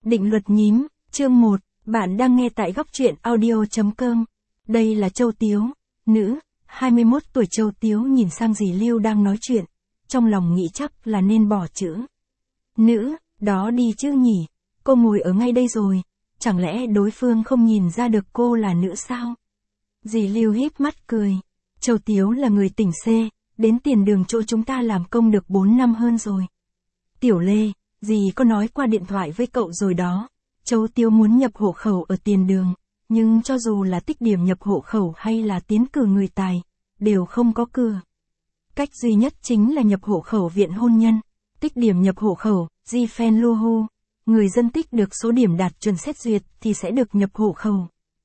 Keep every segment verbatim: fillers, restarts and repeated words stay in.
Định luật nhím, chương một, bạn đang nghe tại góc truyện audio.com. Đây là Châu Tiếu, nữ, hai mươi mốt tuổi. Châu Tiếu nhìn sang dì Lưu đang nói chuyện, trong lòng nghĩ chắc là nên bỏ chữ nữ, đó đi chứ nhỉ, cô ngồi ở ngay đây rồi, chẳng lẽ đối phương không nhìn ra được cô là nữ sao? Dì Lưu híp mắt cười, Châu Tiếu là người tỉnh C, đến tiền đường chỗ chúng ta làm công được bốn năm hơn rồi. Tiểu Lê, dì có nói qua điện thoại với cậu rồi đó, Châu Tiếu muốn nhập hộ khẩu ở tiền đường, nhưng cho dù là tích điểm nhập hộ khẩu hay là tiến cử người tài, đều không có cửa. Cách duy nhất chính là nhập hộ khẩu viện hôn nhân, tích điểm nhập hộ khẩu, Di Phen Luhu, người dân tích được số điểm đạt chuẩn xét duyệt thì sẽ được nhập hộ khẩu.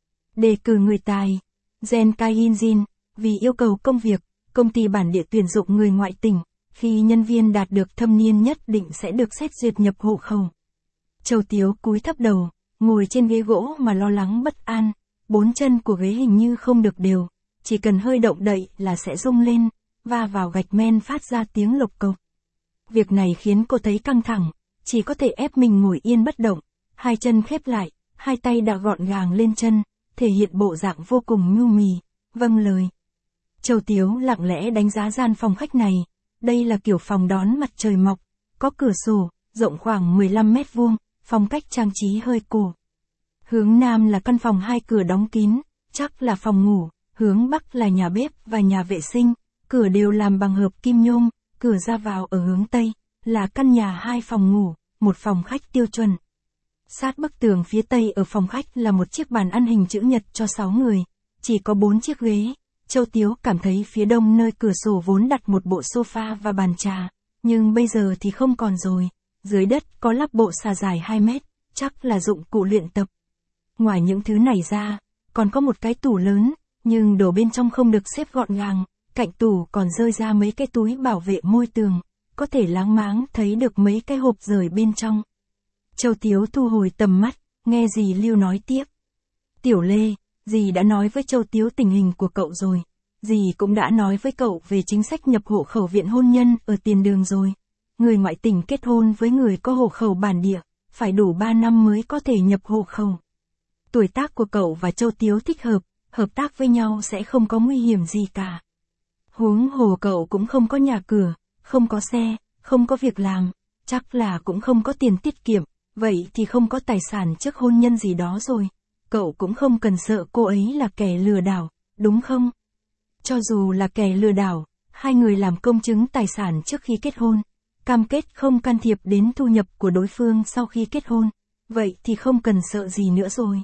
Đề cử người tài, Gen Kainjin, vì yêu cầu công việc, công ty bản địa tuyển dụng người ngoại tỉnh, khi nhân viên đạt được thâm niên nhất định sẽ được xét duyệt nhập hộ khẩu. Châu Tiếu cúi thấp đầu, ngồi trên ghế gỗ mà lo lắng bất an, bốn chân của ghế hình như không được đều, chỉ cần hơi động đậy là sẽ rung lên, va vào gạch men phát ra tiếng lộc cộc. Việc này khiến cô thấy căng thẳng, chỉ có thể ép mình ngồi yên bất động, hai chân khép lại, hai tay đã gọn gàng lên chân, thể hiện bộ dạng vô cùng mưu mì, vâng lời. Châu Tiếu lặng lẽ đánh giá gian phòng khách này, đây là kiểu phòng đón mặt trời mọc, có cửa sổ, rộng khoảng mười lăm mét vuông, phong cách trang trí hơi cổ. Hướng nam là căn phòng hai cửa đóng kín, chắc là phòng ngủ, hướng bắc là nhà bếp và nhà vệ sinh, cửa đều làm bằng hợp kim nhôm, cửa ra vào ở hướng tây, là căn nhà hai phòng ngủ, một phòng khách tiêu chuẩn. Sát bức tường phía tây ở phòng khách là một chiếc bàn ăn hình chữ nhật cho sáu người, chỉ có bốn chiếc ghế. Châu Tiếu cảm thấy phía đông nơi cửa sổ vốn đặt một bộ sofa và bàn trà, nhưng bây giờ thì không còn rồi, dưới đất có lắp bộ xà dài hai mét, chắc là dụng cụ luyện tập. Ngoài những thứ này ra, còn có một cái tủ lớn, nhưng đồ bên trong không được xếp gọn gàng, cạnh tủ còn rơi ra mấy cái túi bảo vệ môi tường, có thể láng máng thấy được mấy cái hộp rời bên trong. Châu Tiếu thu hồi tầm mắt, nghe dì Lưu nói tiếp. Tiểu Lê, dì đã nói với Châu Tiếu tình hình của cậu rồi. Dì cũng đã nói với cậu về chính sách nhập hộ khẩu viện hôn nhân ở tiền đường rồi. Người ngoại tỉnh kết hôn với người có hộ khẩu bản địa, phải đủ ba năm mới có thể nhập hộ khẩu. Tuổi tác của cậu và Châu Tiếu thích hợp, hợp tác với nhau sẽ không có nguy hiểm gì cả. Huống hồ cậu cũng không có nhà cửa, không có xe, không có việc làm, chắc là cũng không có tiền tiết kiệm, vậy thì không có tài sản trước hôn nhân gì đó rồi. Cậu cũng không cần sợ cô ấy là kẻ lừa đảo, đúng không? Cho dù là kẻ lừa đảo, hai người làm công chứng tài sản trước khi kết hôn, cam kết không can thiệp đến thu nhập của đối phương sau khi kết hôn, vậy thì không cần sợ gì nữa rồi.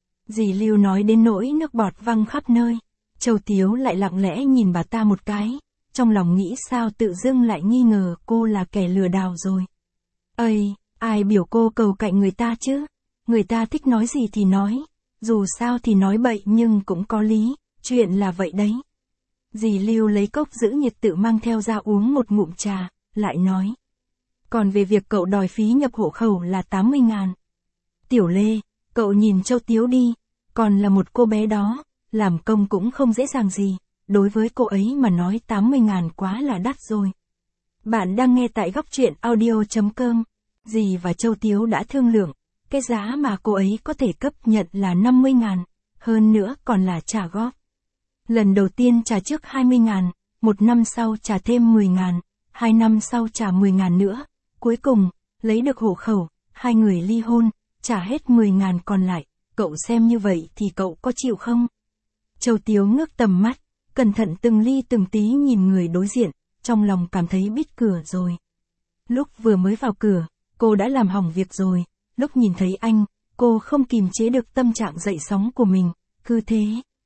Dì Lưu nói đến nỗi nước bọt văng khắp nơi, Châu Tiếu lại lặng lẽ nhìn bà ta một cái, trong lòng nghĩ sao tự dưng lại nghi ngờ cô là kẻ lừa đảo rồi. Ây, ai biểu cô cầu cạnh người ta chứ, người ta thích nói gì thì nói, dù sao thì nói bậy nhưng cũng có lý, chuyện là vậy đấy. Dì Lưu lấy cốc giữ nhiệt tự mang theo ra uống một ngụm trà, lại nói. Còn về việc cậu đòi phí nhập hộ khẩu là tám mươi ngàn. Tiểu Lê, cậu nhìn Châu Tiếu đi, còn là một cô bé đó, làm công cũng không dễ dàng gì, đối với cô ấy mà nói tám mươi ngàn quá là đắt rồi. Bạn đang nghe tại góc truyện audio.com, dì và Châu Tiếu đã thương lượng, cái giá mà cô ấy có thể cấp nhận là năm mươi ngàn, hơn nữa còn là trả góp. Lần đầu tiên trả trước hai mươi ngàn, một năm sau trả thêm mười ngàn, hai năm sau trả mười ngàn nữa, cuối cùng, lấy được hộ khẩu, hai người ly hôn, trả hết mười ngàn còn lại, cậu xem như vậy thì cậu có chịu không? Châu Tiếu ngước tầm mắt, cẩn thận từng ly từng tí nhìn người đối diện, trong lòng cảm thấy bít cửa rồi. Lúc vừa mới vào cửa, cô đã làm hỏng việc rồi, lúc nhìn thấy anh, cô không kìm chế được tâm trạng dậy sóng của mình, cứ thế.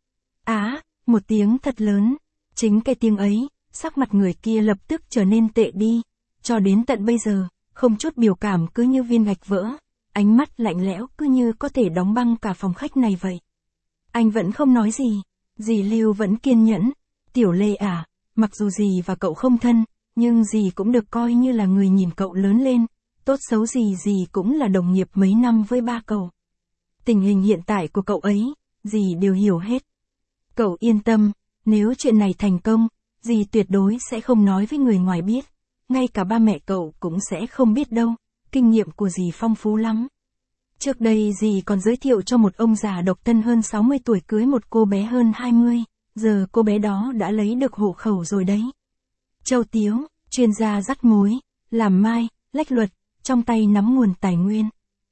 Á, một tiếng thật lớn, chính cái tiếng ấy, sắc mặt người kia lập tức trở nên tệ đi, cho đến tận bây giờ, không chút biểu cảm cứ như viên gạch vỡ, ánh mắt lạnh lẽo cứ như có thể đóng băng cả phòng khách này vậy. Anh vẫn không nói gì, dì Lưu vẫn kiên nhẫn, Tiểu Lê à, mặc dù dì và cậu không thân, nhưng dì cũng được coi như là người nhìn cậu lớn lên, tốt xấu gì dì cũng là đồng nghiệp mấy năm với ba cậu. Tình hình hiện tại của cậu ấy, dì đều hiểu hết. Cậu yên tâm, nếu chuyện này thành công, dì tuyệt đối sẽ không nói với người ngoài biết, ngay cả ba mẹ cậu cũng sẽ không biết đâu, kinh nghiệm của dì phong phú lắm. Trước đây dì còn giới thiệu cho một ông già độc thân hơn sáu mươi tuổi cưới một cô bé hơn hai mươi, giờ cô bé đó đã lấy được hộ khẩu rồi đấy. Châu Tiếu, chuyên gia dắt mối, làm mai, lách luật, trong tay nắm nguồn tài nguyên.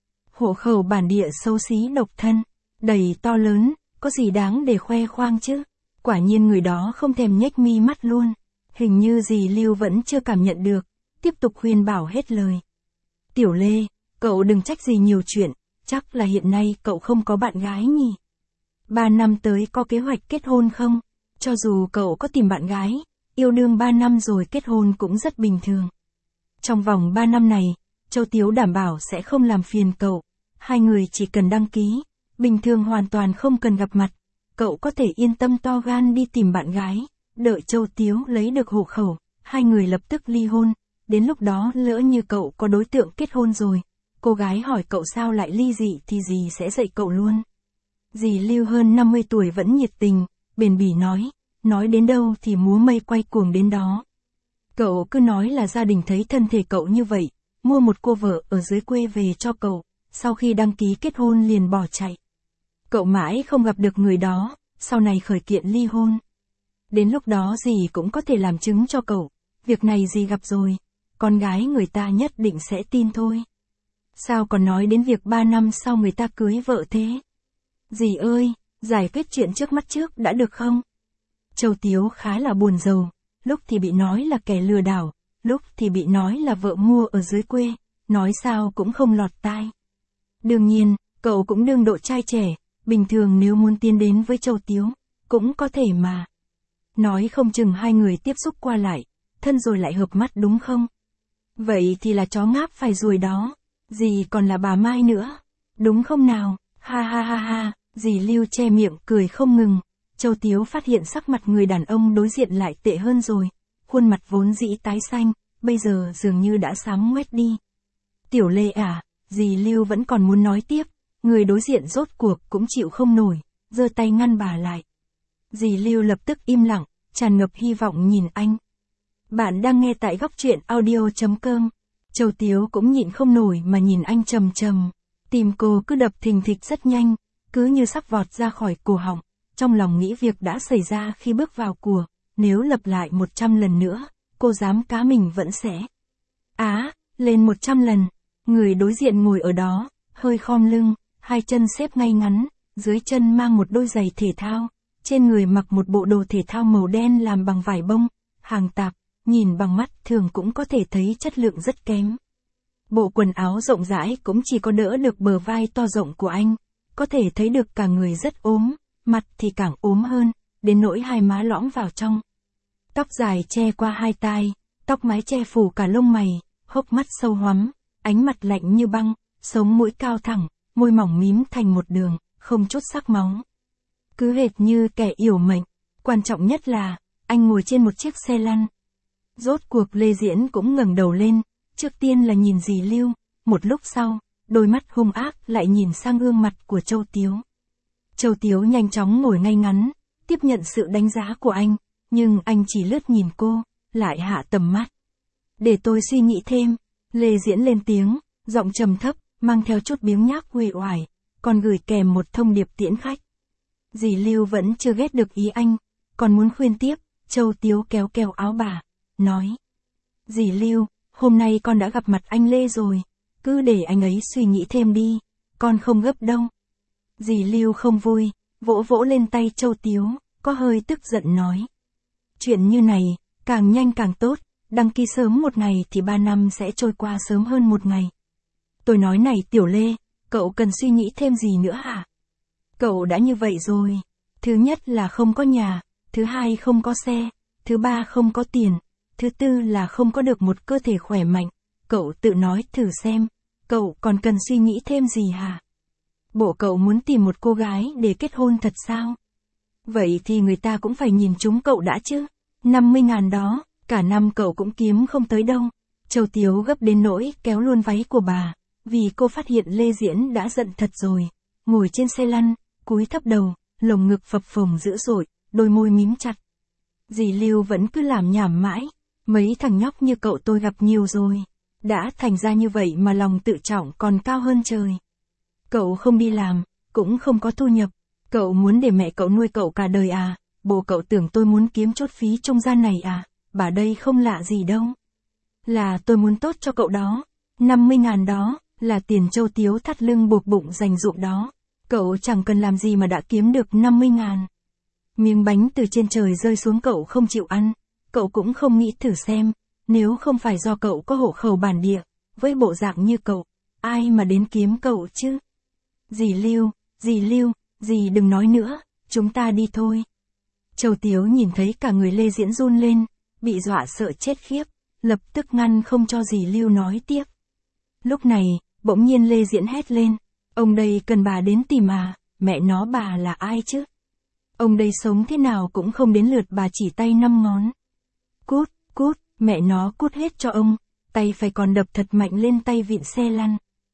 Hộ khẩu bản địa xấu xí độc thân, đầy to lớn, có gì đáng để khoe khoang chứ? Quả nhiên người đó không thèm nhếch mi mắt luôn. Hình như dì Lưu vẫn chưa cảm nhận được, tiếp tục khuyên bảo hết lời. Tiểu Lê, cậu đừng trách gì nhiều chuyện, chắc là hiện nay cậu không có bạn gái nhỉ? Ba năm tới có kế hoạch kết hôn không? Cho dù cậu có tìm bạn gái, yêu đương ba năm rồi kết hôn cũng rất bình thường. Trong vòng ba năm này, Châu Tiếu đảm bảo sẽ không làm phiền cậu, hai người chỉ cần đăng ký, bình thường hoàn toàn không cần gặp mặt, cậu có thể yên tâm to gan đi tìm bạn gái, đợi Châu Tiếu lấy được hộ khẩu, hai người lập tức ly hôn, đến lúc đó lỡ như cậu có đối tượng kết hôn rồi, cô gái hỏi cậu sao lại ly dị thì dì sẽ dạy cậu luôn. Dì Lưu hơn năm mươi tuổi vẫn nhiệt tình, bền bỉ nói, nói đến đâu thì múa mây quay cuồng đến đó. Cậu cứ nói là gia đình thấy thân thể cậu như vậy, mua một cô vợ ở dưới quê về cho cậu, sau khi đăng ký kết hôn liền bỏ chạy. Cậu mãi không gặp được người đó, sau này khởi kiện ly hôn. Đến lúc đó dì cũng có thể làm chứng cho cậu, việc này dì gặp rồi, con gái người ta nhất định sẽ tin thôi. Sao còn nói đến việc ba năm sau người ta cưới vợ thế? Dì ơi, giải quyết chuyện trước mắt trước đã được không? Châu Tiếu khá là buồn rầu, lúc thì bị nói là kẻ lừa đảo, lúc thì bị nói là vợ mua ở dưới quê, nói sao cũng không lọt tai. Đương nhiên, cậu cũng đương độ trai trẻ, bình thường nếu muốn tiến đến với Châu Tiếu, cũng có thể mà. Nói không chừng hai người tiếp xúc qua lại, thân rồi lại hợp mắt đúng không? Vậy thì là chó ngáp phải ruồi đó, dì còn là bà Mai nữa, đúng không nào? Ha ha ha ha, dì Lưu che miệng cười không ngừng. Châu Tiếu phát hiện sắc mặt người đàn ông đối diện lại tệ hơn rồi, khuôn mặt vốn dĩ tái xanh, bây giờ dường như đã xám ngoét đi. Tiểu Lê à, dì Lưu vẫn còn muốn nói tiếp, người đối diện rốt cuộc cũng chịu không nổi, giơ tay ngăn bà lại. Dì Lưu lập tức im lặng, tràn ngập hy vọng nhìn anh. Bạn đang nghe tại góc truyện audio chấm com. Châu Tiếu cũng nhịn không nổi mà nhìn anh trầm trầm, tim cô cứ đập thình thịch rất nhanh, cứ như sắp vọt ra khỏi cổ họng. Trong lòng nghĩ việc đã xảy ra khi bước vào của, nếu lặp lại một trăm lần nữa, cô dám cá mình vẫn sẽ. Á, lên một trăm lần, người đối diện ngồi ở đó, hơi khom lưng, hai chân xếp ngay ngắn, dưới chân mang một đôi giày thể thao, trên người mặc một bộ đồ thể thao màu đen làm bằng vải bông, hàng tạp, nhìn bằng mắt thường cũng có thể thấy chất lượng rất kém. Bộ quần áo rộng rãi cũng chỉ có đỡ được bờ vai to rộng của anh, có thể thấy được cả người rất ốm. Mặt thì càng ốm hơn, đến nỗi hai má lõm vào trong. Tóc dài che qua hai tai, tóc mái che phủ cả lông mày, hốc mắt sâu hoắm, ánh mặt lạnh như băng, sống mũi cao thẳng, môi mỏng mím thành một đường, không chút sắc máu. Cứ hệt như kẻ yểu mệnh, quan trọng nhất là, anh ngồi trên một chiếc xe lăn. Rốt cuộc Lê Diễn cũng ngẩng đầu lên, trước tiên là nhìn dì Lưu, một lúc sau, đôi mắt hung ác lại nhìn sang gương mặt của Châu Tiếu. Châu Tiếu nhanh chóng ngồi ngay ngắn, tiếp nhận sự đánh giá của anh, nhưng anh chỉ lướt nhìn cô, lại hạ tầm mắt. Để tôi suy nghĩ thêm, Lê Diễn lên tiếng, giọng trầm thấp, mang theo chút biếng nhác uể oải, còn gửi kèm một thông điệp tiễn khách. Dì Lưu vẫn chưa ghét được ý anh, còn muốn khuyên tiếp, Châu Tiếu kéo kéo áo bà, nói. Dì Lưu, hôm nay con đã gặp mặt anh Lê rồi, cứ để anh ấy suy nghĩ thêm đi, con không gấp đâu. Dì Lưu không vui, vỗ vỗ lên tay Châu Tiếu, có hơi tức giận nói. Chuyện như này, càng nhanh càng tốt, đăng ký sớm một ngày thì ba năm sẽ trôi qua sớm hơn một ngày. Tôi nói này Tiểu Lê, cậu cần suy nghĩ thêm gì nữa hả? Cậu đã như vậy rồi, thứ nhất là không có nhà, thứ hai không có xe, thứ ba không có tiền, thứ tư là không có được một cơ thể khỏe mạnh, cậu tự nói thử xem, cậu còn cần suy nghĩ thêm gì hả? Bộ cậu muốn tìm một cô gái để kết hôn thật sao? Vậy thì người ta cũng phải nhìn chúng cậu đã chứ. năm mươi ngàn đó, cả năm cậu cũng kiếm không tới đâu. Châu Tiếu gấp đến nỗi kéo luôn váy của bà, vì cô phát hiện Lê Diễn đã giận thật rồi. Ngồi trên xe lăn, cúi thấp đầu, lồng ngực phập phồng dữ dội, đôi môi mím chặt. Dì Lưu vẫn cứ làm nhảm mãi, mấy thằng nhóc như cậu tôi gặp nhiều rồi. Đã thành ra như vậy mà lòng tự trọng còn cao hơn trời. Cậu không đi làm, cũng không có thu nhập. Cậu muốn để mẹ cậu nuôi cậu cả đời à? Bố cậu tưởng tôi muốn kiếm chốt phí trung gian này à? Bà đây không lạ gì đâu. Là tôi muốn tốt cho cậu đó. năm mươi ngàn đó, là tiền Châu Tiếu thắt lưng buộc bụng dành dụm đó. Cậu chẳng cần làm gì mà đã kiếm được năm mươi ngàn. Miếng bánh từ trên trời rơi xuống cậu không chịu ăn. Cậu cũng không nghĩ thử xem, nếu không phải do cậu có hộ khẩu bản địa, với bộ dạng như cậu, ai mà đến kiếm cậu chứ? Dì Lưu, dì Lưu, dì đừng nói nữa, chúng ta đi thôi. Châu Tiếu nhìn thấy cả người Lê Diễn run lên, bị dọa sợ chết khiếp, lập tức ngăn không cho dì Lưu nói tiếp. Lúc này, bỗng nhiên Lê Diễn hét lên, ông đây cần bà đến tìm à, mẹ nó bà là ai chứ? Ông đây sống thế nào cũng không đến lượt bà chỉ tay năm ngón. Cút, cút, mẹ nó cút hết cho ông, tay phải còn đập thật mạnh lên tay vịn xe lăn.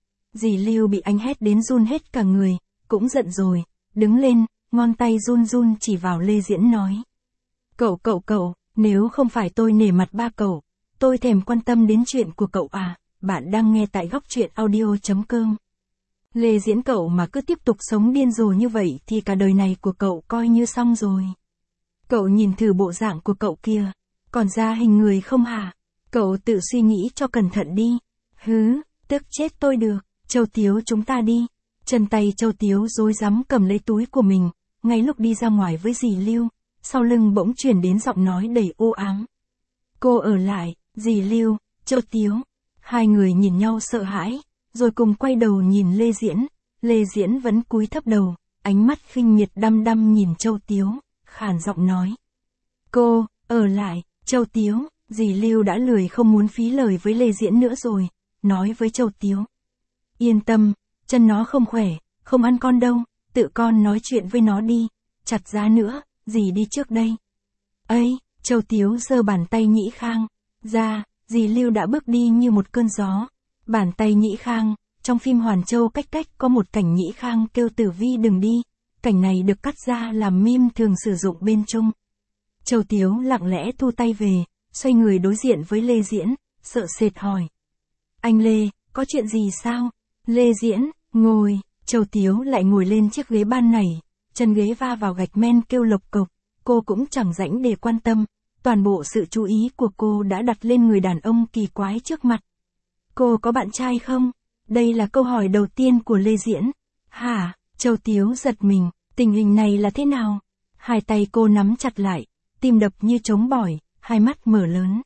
Dì Lưu bị anh hét đến run hết cả người, cũng giận rồi, đứng lên, ngón tay run run chỉ vào Lê Diễn nói. Cậu cậu cậu, nếu không phải tôi nể mặt ba cậu, tôi thèm quan tâm đến chuyện của cậu à, bạn đang nghe tại góc truyện audio.com. Lê Diễn cậu mà cứ tiếp tục sống điên rồ như vậy thì cả đời này của cậu coi như xong rồi. Cậu nhìn thử bộ dạng của cậu kia, còn ra hình người không hả? Cậu tự suy nghĩ cho cẩn thận đi. Hứ, tức chết tôi được, Châu Tiếu chúng ta đi. Chân tay Châu Tiếu rối rắm cầm lấy túi của mình, ngay lúc đi ra ngoài với dì Lưu, sau lưng bỗng truyền đến giọng nói đầy u ám. Cô ở lại, dì Lưu, Châu Tiếu. Hai người nhìn nhau sợ hãi, rồi cùng quay đầu nhìn Lê Diễn. Lê Diễn vẫn cúi thấp đầu, ánh mắt khinh miệt đăm đăm nhìn Châu Tiếu, khàn giọng nói. Cô, ở lại, Châu Tiếu. Dì Lưu đã lười không muốn phí lời với Lê Diễn nữa rồi, nói với Châu Tiếu. Yên tâm, chân nó không khỏe, không ăn con đâu, tự con nói chuyện với nó đi, chặt giá nữa, dì đi trước đây. Ây, Châu Tiếu giơ bàn tay Nhĩ Khang ra, dì Lưu đã bước đi như một cơn gió. Bàn tay Nhĩ Khang, trong phim Hoàn Châu Cách Cách có một cảnh Nhĩ Khang kêu Tử Vi đừng đi, cảnh này được cắt ra làm meme thường sử dụng bên Trung. Châu Tiếu lặng lẽ thu tay về, xoay người đối diện với Lê Diễn, sợ sệt hỏi. Anh Lê, có chuyện gì sao? Lê Diễn, ngồi, Châu Tiếu lại ngồi lên chiếc ghế ban này, chân ghế va vào gạch men kêu lộc cộc, cô cũng chẳng rảnh để quan tâm, toàn bộ sự chú ý của cô đã đặt lên người đàn ông kỳ quái trước mặt. Cô có bạn trai không? Đây là câu hỏi đầu tiên của Lê Diễn. Hả? Châu Tiếu giật mình, tình hình này là thế nào? Hai tay cô nắm chặt lại, tim đập như trống bỏi, hai mắt mở lớn.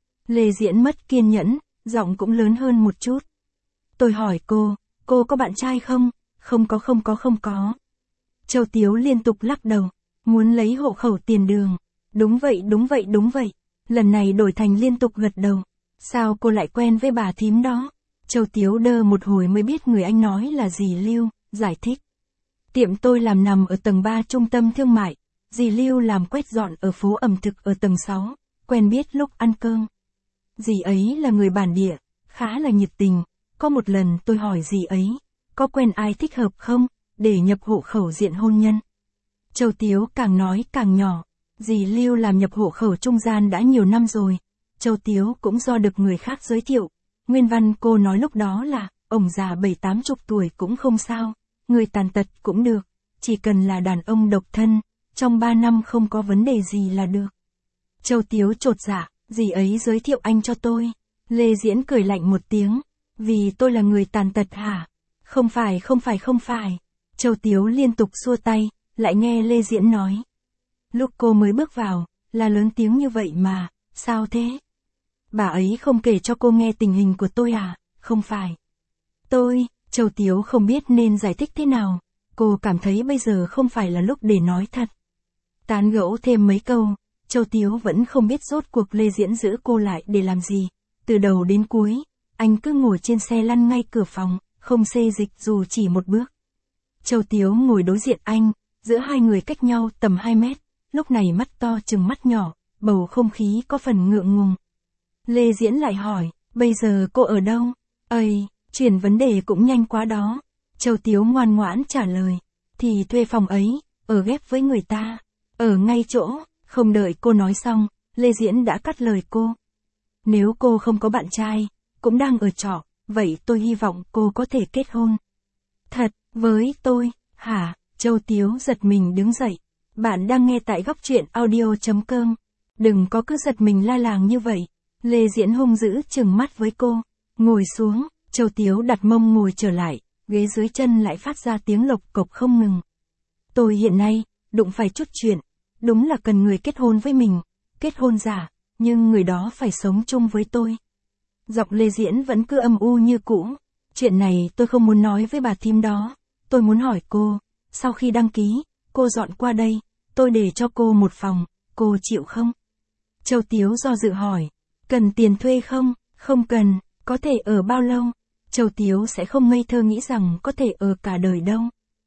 Lê Diễn mất kiên nhẫn, giọng cũng lớn hơn một chút. Tôi hỏi cô, cô có bạn trai không? Không có không có không có. Châu Tiếu liên tục lắc đầu, muốn lấy hộ khẩu tiền đường. Đúng vậy đúng vậy đúng vậy. Lần này đổi thành liên tục gật đầu. Sao cô lại quen với bà thím đó? Châu Tiếu đơ một hồi mới biết người anh nói là dì Lưu, giải thích. Tiệm tôi làm nằm ở tầng ba trung tâm thương mại, dì Lưu làm quét dọn ở phố ẩm thực ở tầng sáu, quen biết lúc ăn cơm. Dì ấy là người bản địa, khá là nhiệt tình, có một lần tôi hỏi dì ấy, có quen ai thích hợp không, để nhập hộ khẩu diện hôn nhân. Châu Tiếu càng nói càng nhỏ, dì Lưu làm nhập hộ khẩu trung gian đã nhiều năm rồi. Châu Tiếu cũng do được người khác giới thiệu. Nguyên văn cô nói lúc đó là, ông già bảy tám chục tuổi cũng không sao, người tàn tật cũng được, chỉ cần là đàn ông độc thân, trong ba năm không có vấn đề gì là được. Châu Tiếu chột dạ, dì ấy giới thiệu anh cho tôi. Lê Diễn cười lạnh một tiếng, vì tôi là người tàn tật hả? Không phải không phải không phải. Châu Tiếu liên tục xua tay, lại nghe Lê Diễn nói. Lúc cô mới bước vào, là lớn tiếng như vậy mà, sao thế? Bà ấy không kể cho cô nghe tình hình của tôi à? Không phải. Tôi, Châu Tiếu không biết nên giải thích thế nào, cô cảm thấy bây giờ không phải là lúc để nói thật. Tán gẫu thêm mấy câu, Châu Tiếu vẫn không biết rốt cuộc Lê Diễn giữ cô lại để làm gì. Từ đầu đến cuối, anh cứ ngồi trên xe lăn ngay cửa phòng, không xê dịch dù chỉ một bước. Châu Tiếu ngồi đối diện anh, giữa hai người cách nhau tầm hai mét, lúc này mắt to chừng mắt nhỏ, bầu không khí có phần ngượng ngùng. Lê Diễn lại hỏi, bây giờ cô ở đâu? Ây, chuyển vấn đề cũng nhanh quá đó. Châu Tiếu ngoan ngoãn trả lời, thì thuê phòng ấy, ở ghép với người ta, ở ngay chỗ. Không đợi cô nói xong, Lê Diễn đã cắt lời cô. Nếu cô không có bạn trai, cũng đang ở trọ, vậy tôi hy vọng cô có thể kết hôn. Thật, Với tôi, hả? Châu Tiếu giật mình đứng dậy. Bạn đang nghe tại góc truyện audio.com. Đừng có cứ giật mình la làng như vậy. Lê Diễn hung dữ trừng mắt với cô. Ngồi xuống, Châu Tiếu đặt mông ngồi trở lại, ghế dưới chân lại phát ra tiếng lộc cộc không ngừng. Tôi hiện nay, đụng phải chút chuyện. Đúng là cần người kết hôn với mình. Kết hôn giả, nhưng người đó phải sống chung với tôi. Giọng Lê Diễn vẫn cứ âm u như cũ. Chuyện này tôi không muốn nói với bà thím đó. Tôi muốn hỏi cô, sau khi đăng ký, cô dọn qua đây, tôi để cho cô một phòng, cô chịu không? Châu Tiếu do dự hỏi, cần tiền thuê không? Không cần, có thể ở bao lâu? Châu Tiếu sẽ không ngây thơ nghĩ rằng có thể ở cả đời đâu.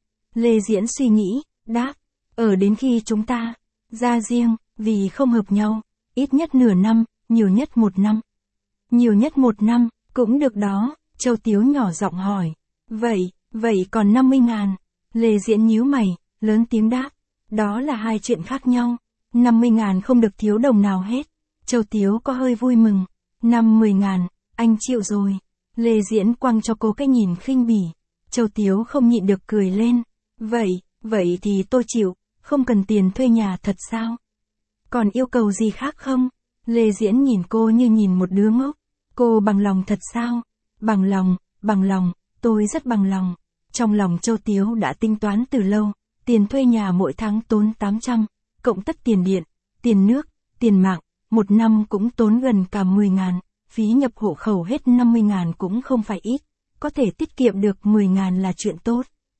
Lê Diễn suy nghĩ, đáp, ở đến khi chúng ta ra riêng, vì không hợp nhau, ít nhất nửa năm, nhiều nhất một năm. Nhiều nhất một năm, cũng được đó, Châu Tiếu nhỏ giọng hỏi. Vậy, vậy còn năm mươi ngàn. Lê Diễn nhíu mày, lớn tiếng đáp. Đó là hai chuyện khác nhau. năm mươi ngàn không được thiếu đồng nào hết. Châu Tiếu có hơi vui mừng. năm mươi ngàn, anh chịu rồi. Lê Diễn quăng cho cô cái nhìn khinh bỉ. Châu Tiếu không nhịn được cười lên. Vậy, vậy thì tôi chịu, không cần tiền thuê nhà thật sao? Còn yêu cầu gì khác không? Lê Diễn nhìn cô như nhìn một đứa ngốc. Cô bằng lòng thật sao? Bằng lòng, bằng lòng, tôi rất bằng lòng. Trong lòng Châu Tiếu đã tính toán từ lâu, tiền thuê nhà mỗi tháng tốn tám trăm, cộng tất tiền điện, tiền nước, tiền mạng, một năm cũng tốn gần cả mười ngàn, phí nhập hộ khẩu hết năm mươi ngàn cũng không phải ít, có thể tiết kiệm được mười ngàn là chuyện tốt.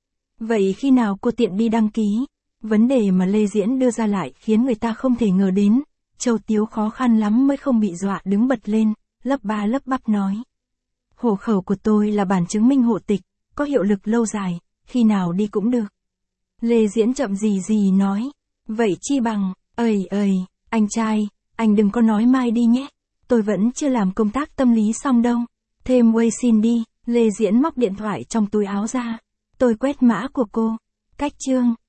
Vậy khi nào cô tiện đi đăng ký? Vấn đề mà Lê Diễn đưa ra lại khiến người ta không thể ngờ đến. Châu Tiếu khó khăn lắm mới không bị dọa đứng bật lên, lắp ba lắp bắp nói. Hộ khẩu của tôi là bản chứng minh hộ tịch, có hiệu lực lâu dài, khi nào đi cũng được. Lê Diễn chậm gì gì nói. Vậy chi bằng, ơi ơi, anh trai, anh đừng có nói mai đi nhé. Tôi vẫn chưa làm công tác tâm lý xong đâu. Thêm Waze xin đi. Lê Diễn móc điện thoại trong túi áo ra. Tôi quét mã của cô. Cách chương.